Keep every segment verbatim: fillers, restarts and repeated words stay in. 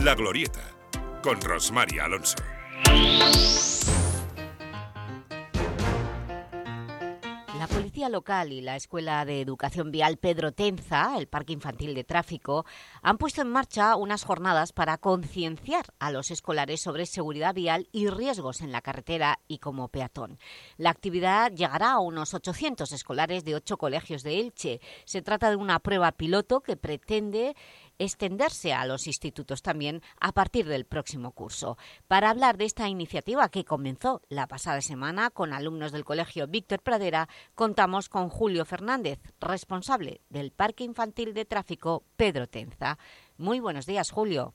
La Glorieta, con Rosmar Alonso. La Policía Local y la Escuela de Educación Vial Pedro Tenza, el Parque Infantil de Tráfico, han puesto en marcha unas jornadas para concienciar a los escolares sobre seguridad vial y riesgos en la carretera y como peatón. La actividad llegará a unos ochocientos escolares de ocho colegios de Elche. Se trata de una prueba piloto que pretende extenderse a los institutos también a partir del próximo curso. Para hablar de esta iniciativa que comenzó la pasada semana con alumnos del Colegio Víctor Pradera, contamos con Julio Fernández, responsable del Parque Infantil de Tráfico Pedro Tenza. Muy buenos días, Julio.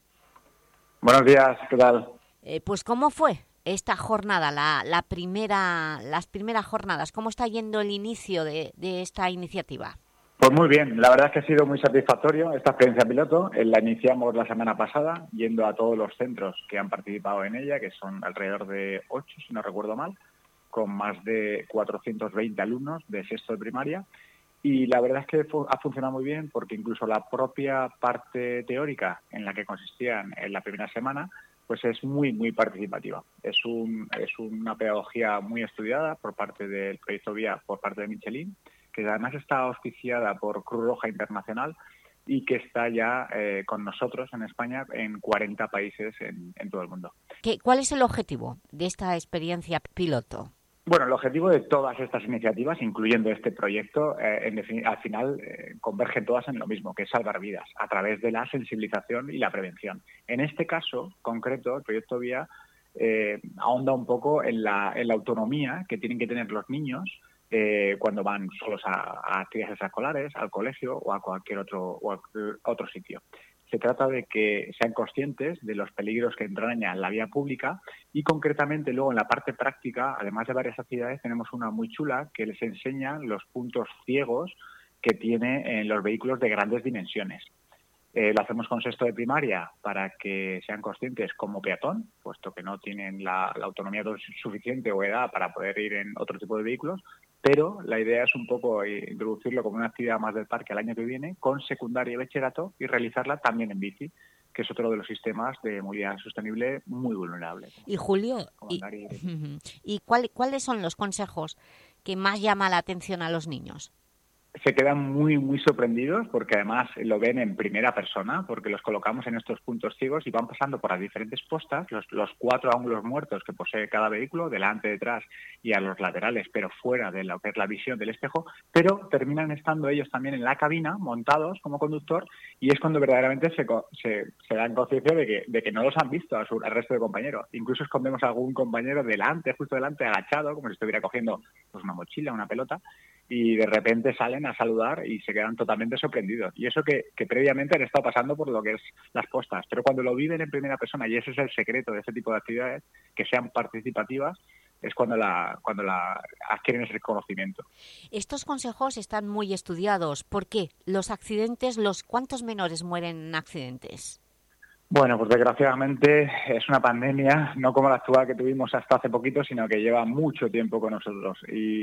Buenos días, ¿qué tal? Eh, pues, ¿cómo fue esta jornada, la, la primera, las primeras jornadas? ¿Cómo está yendo el inicio de, de esta iniciativa? Pues muy bien, la verdad es que ha sido muy satisfactorio esta experiencia piloto. La iniciamos la semana pasada, yendo a todos los centros que han participado en ella, que son alrededor de ocho, si no recuerdo mal, con más de cuatrocientos veinte alumnos de sexto de primaria. Y la verdad es que ha funcionado muy bien porque incluso la propia parte teórica en la que consistían en la primera semana, pues es muy, muy participativa. Es, un, es una pedagogía muy estudiada por parte del proyecto Vía, por parte de Michelin, que además está auspiciada por Cruz Roja Internacional y que está ya eh, con nosotros en España en cuarenta países en, en todo el mundo. ¿Qué, ¿Cuál es el objetivo de esta experiencia piloto? Bueno, el objetivo de todas estas iniciativas, incluyendo este proyecto, eh, en, al final eh, convergen todas en lo mismo, que es salvar vidas, a través de la sensibilización y la prevención. En este caso concreto, el proyecto Vía eh, ahonda un poco en la, en la autonomía que tienen que tener los niños Eh, cuando van solos a, a actividades extraescolares, al colegio o a cualquier otro, o a otro sitio. Se trata de que sean conscientes de los peligros que entrañan la vía pública y concretamente luego en la parte práctica, además de varias actividades, tenemos una muy chula que les enseña los puntos ciegos que tiene en los vehículos de grandes dimensiones. Eh, lo hacemos con sexto de primaria para que sean conscientes como peatón, puesto que no tienen la, la autonomía suficiente o edad para poder ir en otro tipo de vehículos, pero la idea es un poco introducirlo como una actividad más del parque el año que viene, con secundaria y bachillerato, y realizarla también en bici, que es otro de los sistemas de movilidad sostenible muy vulnerable. Y Julio, y, y, ¿y cuál, cuáles son los consejos que más llaman la atención a los niños? Se quedan muy, muy sorprendidos porque además lo ven en primera persona, porque los colocamos en estos puntos ciegos y van pasando por las diferentes postas, los, los cuatro ángulos muertos que posee cada vehículo, delante, detrás y a los laterales, pero fuera de lo que es la visión del espejo, pero terminan estando ellos también en la cabina, montados como conductor, y es cuando verdaderamente se, se, se dan conciencia de que, de que no los han visto a su, al resto de compañeros. Incluso escondemos a algún compañero delante, justo delante, agachado, como si estuviera cogiendo pues, una mochila, una pelota, y de repente salen a saludar y se quedan totalmente sorprendidos. Y eso que, que previamente han estado pasando por lo que es las postas. Pero cuando lo viven en primera persona, y ese es el secreto de este tipo de actividades, que sean participativas, es cuando la, cuando la adquieren ese conocimiento. Estos consejos están muy estudiados. ¿Por qué? Los accidentes, los ¿cuántos menores mueren en accidentes? Bueno, pues desgraciadamente es una pandemia, no como la actual que tuvimos hasta hace poquito, sino que lleva mucho tiempo con nosotros.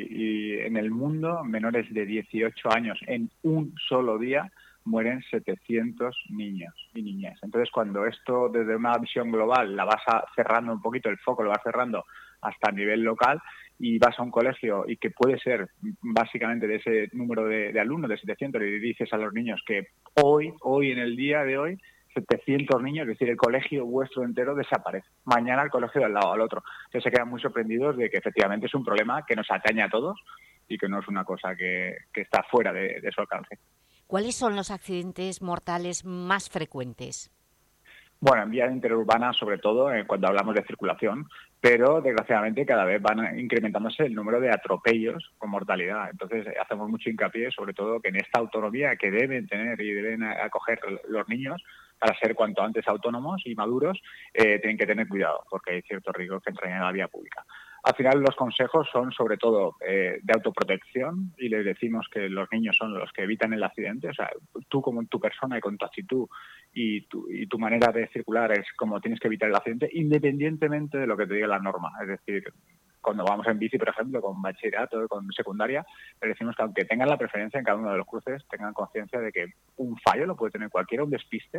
Y, y en el mundo, menores de dieciocho años en un solo día mueren setecientos niños y niñas. Entonces, cuando esto desde una visión global la vas a cerrando un poquito, el foco lo vas cerrando hasta a nivel local y vas a un colegio y que puede ser básicamente de ese número de, de alumnos, de setecientos, y dices a los niños que hoy, hoy en el día de hoy, setecientos niños, es decir, el colegio vuestro entero desaparece. Mañana el colegio del lado al otro. Entonces se quedan muy sorprendidos de que efectivamente es un problema que nos atañe a todos y que no es una cosa que, que está fuera de, de su alcance. ¿Cuáles son los accidentes mortales más frecuentes? Bueno, en vía interurbana, sobre todo, eh, cuando hablamos de circulación, pero desgraciadamente cada vez van incrementándose el número de atropellos con mortalidad. Entonces, eh, hacemos mucho hincapié, sobre todo, que en esta autonomía que deben tener y deben acoger los niños, para ser cuanto antes autónomos y maduros, eh, tienen que tener cuidado, porque hay ciertos riesgos que entrañan a la vía pública. Al final los consejos son sobre todo eh, de autoprotección y les decimos que los niños son los que evitan el accidente. O sea, tú como tu persona y con tu actitud y tu, y tu manera de circular es como tienes que evitar el accidente independientemente de lo que te diga la norma. Es decir, cuando vamos en bici, por ejemplo, con bachillerato, con secundaria, les decimos que aunque tengan la preferencia en cada uno de los cruces, tengan conciencia de que un fallo lo puede tener cualquiera, un despiste,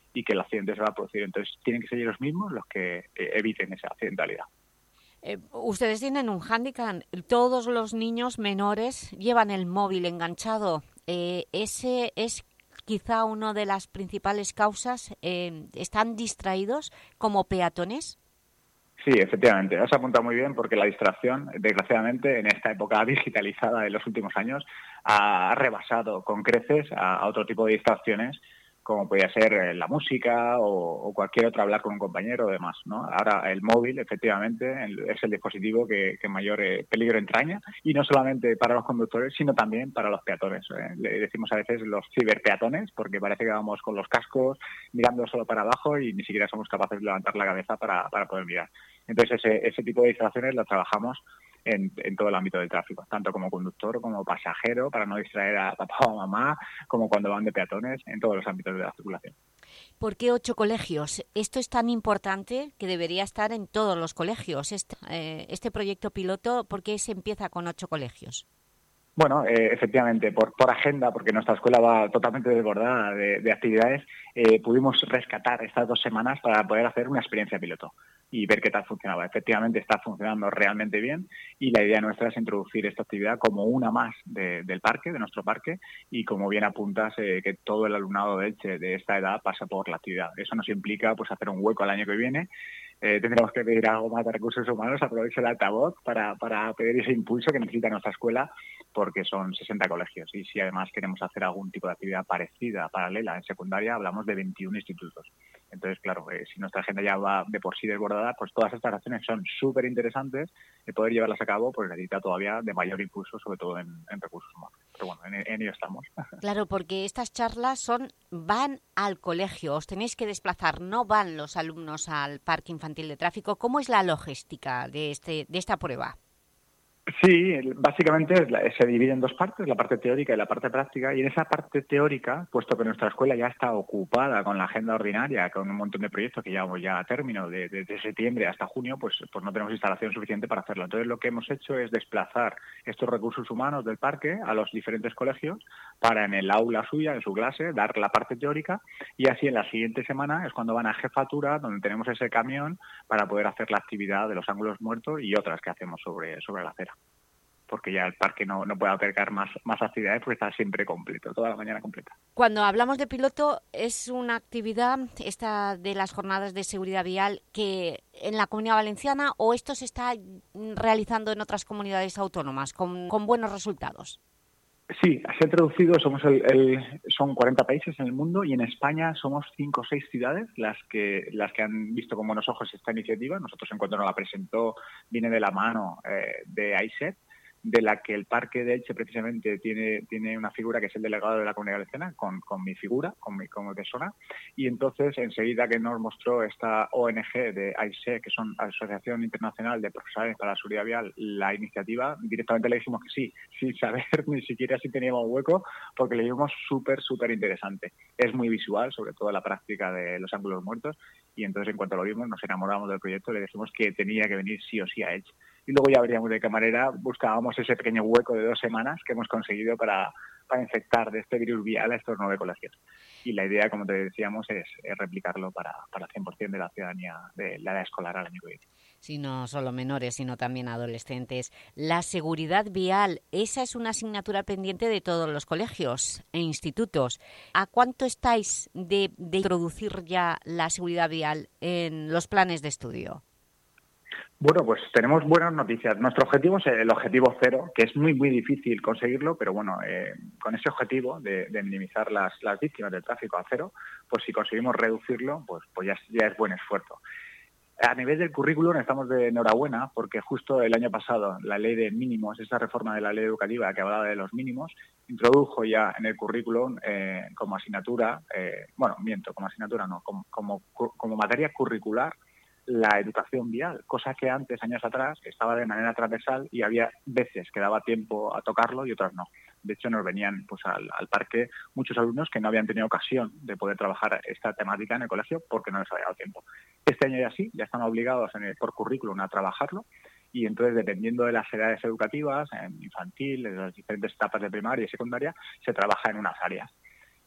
y que el accidente se va a producir. Entonces tienen que ser ellos mismos los que eh, eviten esa accidentalidad. Eh, ustedes tienen un hándicap. Todos los niños menores llevan el móvil enganchado. Eh, ese es quizá una de las principales causas. Eh, ¿Están distraídos como peatones? Sí, efectivamente. Has apuntado muy bien porque la distracción, desgraciadamente, en esta época digitalizada de los últimos años, ha rebasado con creces a, a otro tipo de distracciones, como podía ser la música o, o cualquier otra, hablar con un compañero o demás, ¿no? Ahora el móvil, efectivamente, es el dispositivo que, que mayor eh, peligro entraña, y no solamente para los conductores, sino también para los peatones. ¿eh? Le decimos a veces los ciberpeatones, porque parece que vamos con los cascos mirando solo para abajo y ni siquiera somos capaces de levantar la cabeza para, para poder mirar. Entonces ese, ese tipo de distracciones las trabajamos En, en todo el ámbito del tráfico, tanto como conductor como pasajero, para no distraer a papá o mamá, como cuando van de peatones, en todos los ámbitos de la circulación. ¿Por qué ocho colegios? Esto es tan importante que debería estar en todos los colegios. Este, eh, este proyecto piloto, ¿por qué se empieza con ocho colegios? Bueno, eh, efectivamente, por, por agenda, porque nuestra escuela va totalmente desbordada de, de actividades, eh, pudimos rescatar estas dos semanas para poder hacer una experiencia piloto y ver qué tal funcionaba. Efectivamente está funcionando realmente bien, y la idea nuestra es introducir esta actividad como una más de, del parque, de nuestro parque, y como bien apuntas, eh, que todo el alumnado de Elche de esta edad pasa por la actividad. Eso nos implica pues hacer un hueco al año que viene. Eh, tendremos que pedir algo más de recursos humanos, aprovecho el altavoz para, para pedir ese impulso que necesita nuestra escuela, porque son sesenta colegios, y si además queremos hacer algún tipo de actividad parecida, paralela en secundaria, hablamos de veintiún institutos. Entonces, claro, eh, si nuestra agenda ya va de por sí desbordada, pues todas estas acciones son súper interesantes, y poder llevarlas a cabo pues necesita todavía de mayor impulso, sobre todo en, en recursos humanos. Pero bueno, en, en ello estamos. Claro, porque estas charlas son van al colegio, os tenéis que desplazar, no van los alumnos al Parque Infantil de Tráfico. ¿Cómo es la logística de, este, de esta prueba? Sí, básicamente se divide en dos partes, la parte teórica y la parte práctica, y en esa parte teórica, puesto que nuestra escuela ya está ocupada con la agenda ordinaria, con un montón de proyectos que llevamos ya a término, desde de, de septiembre hasta junio, pues, pues no tenemos instalación suficiente para hacerlo. Entonces lo que hemos hecho es desplazar estos recursos humanos del parque a los diferentes colegios para en el aula suya, en su clase, dar la parte teórica, y así en la siguiente semana es cuando van a jefatura, donde tenemos ese camión para poder hacer la actividad de los ángulos muertos y otras que hacemos sobre, sobre la acera. Porque ya el parque no, no puede albergar más, más actividades porque está siempre completo, toda la mañana completa. Cuando hablamos de piloto, ¿es una actividad esta de las jornadas de seguridad vial que en la Comunidad Valenciana, o esto se está realizando en otras comunidades autónomas con, con buenos resultados? Sí, se ha traducido, somos el, el, son cuarenta países en el mundo, y en España somos cinco o seis ciudades las que las que han visto con buenos ojos esta iniciativa. Nosotros, en cuanto nos la presentó, viene de la mano eh, de A I S E T, de la que el Parque de Elche precisamente tiene, tiene una figura que es el delegado de la Comunidad Valenciana, con, con mi figura, con mi como persona, y entonces enseguida que nos mostró esta O N G de A I S E T, que son Asociación Internacional de Profesionales para la Seguridad Vial, la iniciativa, directamente le dijimos que sí, sin saber ni siquiera si teníamos hueco, porque le vimos súper, súper interesante. Es muy visual, sobre todo la práctica de los ángulos muertos, y entonces en cuanto lo vimos nos enamoramos del proyecto y le dijimos que tenía que venir sí o sí a Elche. Y luego ya veríamos de qué manera buscábamos ese pequeño hueco de dos semanas que hemos conseguido para, para infectar de este virus vial a estos nueve colegios. Y la idea, como te decíamos, es, es replicarlo para, para el cien por ciento de la ciudadanía de la edad escolar al año que viene. Sí, no solo menores, sino también adolescentes. La seguridad vial, esa es una asignatura pendiente de todos los colegios e institutos. ¿A cuánto estáis de, de introducir ya la seguridad vial en los planes de estudio? Bueno, pues tenemos buenas noticias. Nuestro objetivo es el objetivo cero, que es muy, muy difícil conseguirlo, pero bueno, eh, con ese objetivo de, de minimizar las, las víctimas del tráfico a cero, pues si conseguimos reducirlo, pues, pues ya, ya es buen esfuerzo. A nivel del currículum estamos de enhorabuena, porque justo el año pasado la ley de mínimos, esa reforma de la ley educativa que hablaba de los mínimos, introdujo ya en el currículum eh, como asignatura, eh, bueno, miento, como asignatura no, como, como, como materia curricular, la educación vial, cosa que antes, años atrás, estaba de manera transversal y había veces que daba tiempo a tocarlo y otras no. De hecho, nos venían pues al, al parque muchos alumnos que no habían tenido ocasión de poder trabajar esta temática en el colegio porque no les había dado tiempo. Este año ya sí, ya están obligados en el, por currículum a trabajarlo, y entonces, dependiendo de las edades educativas, en infantil, en las diferentes etapas de primaria y secundaria, se trabaja en unas áreas.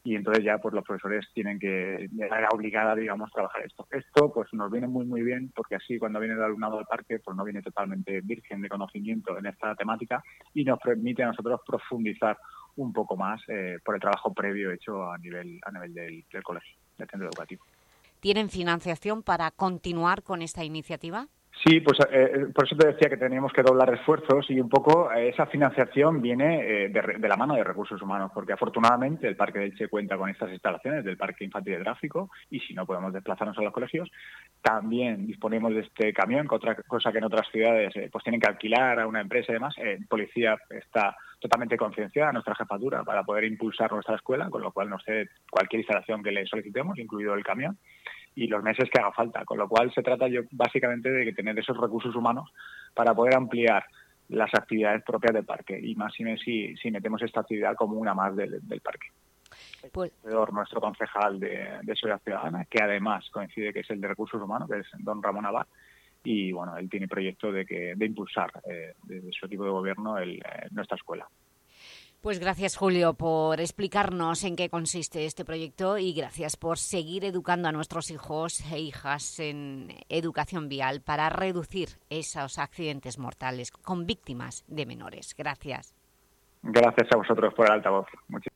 y entonces ya pues los profesores tienen que, de manera obligada, digamos, trabajar esto. Esto pues nos viene muy muy bien porque así cuando viene el alumnado al parque pues no viene totalmente virgen de conocimiento en esta temática y nos permite a nosotros profundizar un poco más eh, por el trabajo previo hecho a nivel a nivel del, del colegio, del centro educativo. ¿Tienen financiación para continuar con esta iniciativa? Sí, pues eh, por eso te decía que teníamos que doblar esfuerzos y un poco eh, esa financiación viene eh, de, de la mano de recursos humanos, porque afortunadamente el Parque de Elche cuenta con estas instalaciones del Parque Infantil de Tráfico y si no podemos desplazarnos a los colegios, también disponemos de este camión, que otra cosa que en otras ciudades eh, pues tienen que alquilar a una empresa y demás. Eh, policía está totalmente concienciada, nuestra jefatura, para poder impulsar nuestra escuela, con lo cual nos cede cualquier instalación que le solicitemos, incluido el camión, y los meses que haga falta, con lo cual se trata yo básicamente de tener esos recursos humanos para poder ampliar las actividades propias del parque y más si, si, si metemos esta actividad como una más del, del parque. Pues nuestro concejal de, de Seguridad Ciudadana, que además coincide que es el de recursos humanos, que es don Ramón Abad, y bueno, él tiene proyecto de que de impulsar eh, desde su equipo de gobierno el, eh, nuestra escuela. Pues gracias, Julio, por explicarnos en qué consiste este proyecto y gracias por seguir educando a nuestros hijos e hijas en educación vial para reducir esos accidentes mortales con víctimas de menores. Gracias. Gracias a vosotros por el altavoz. Muchísimas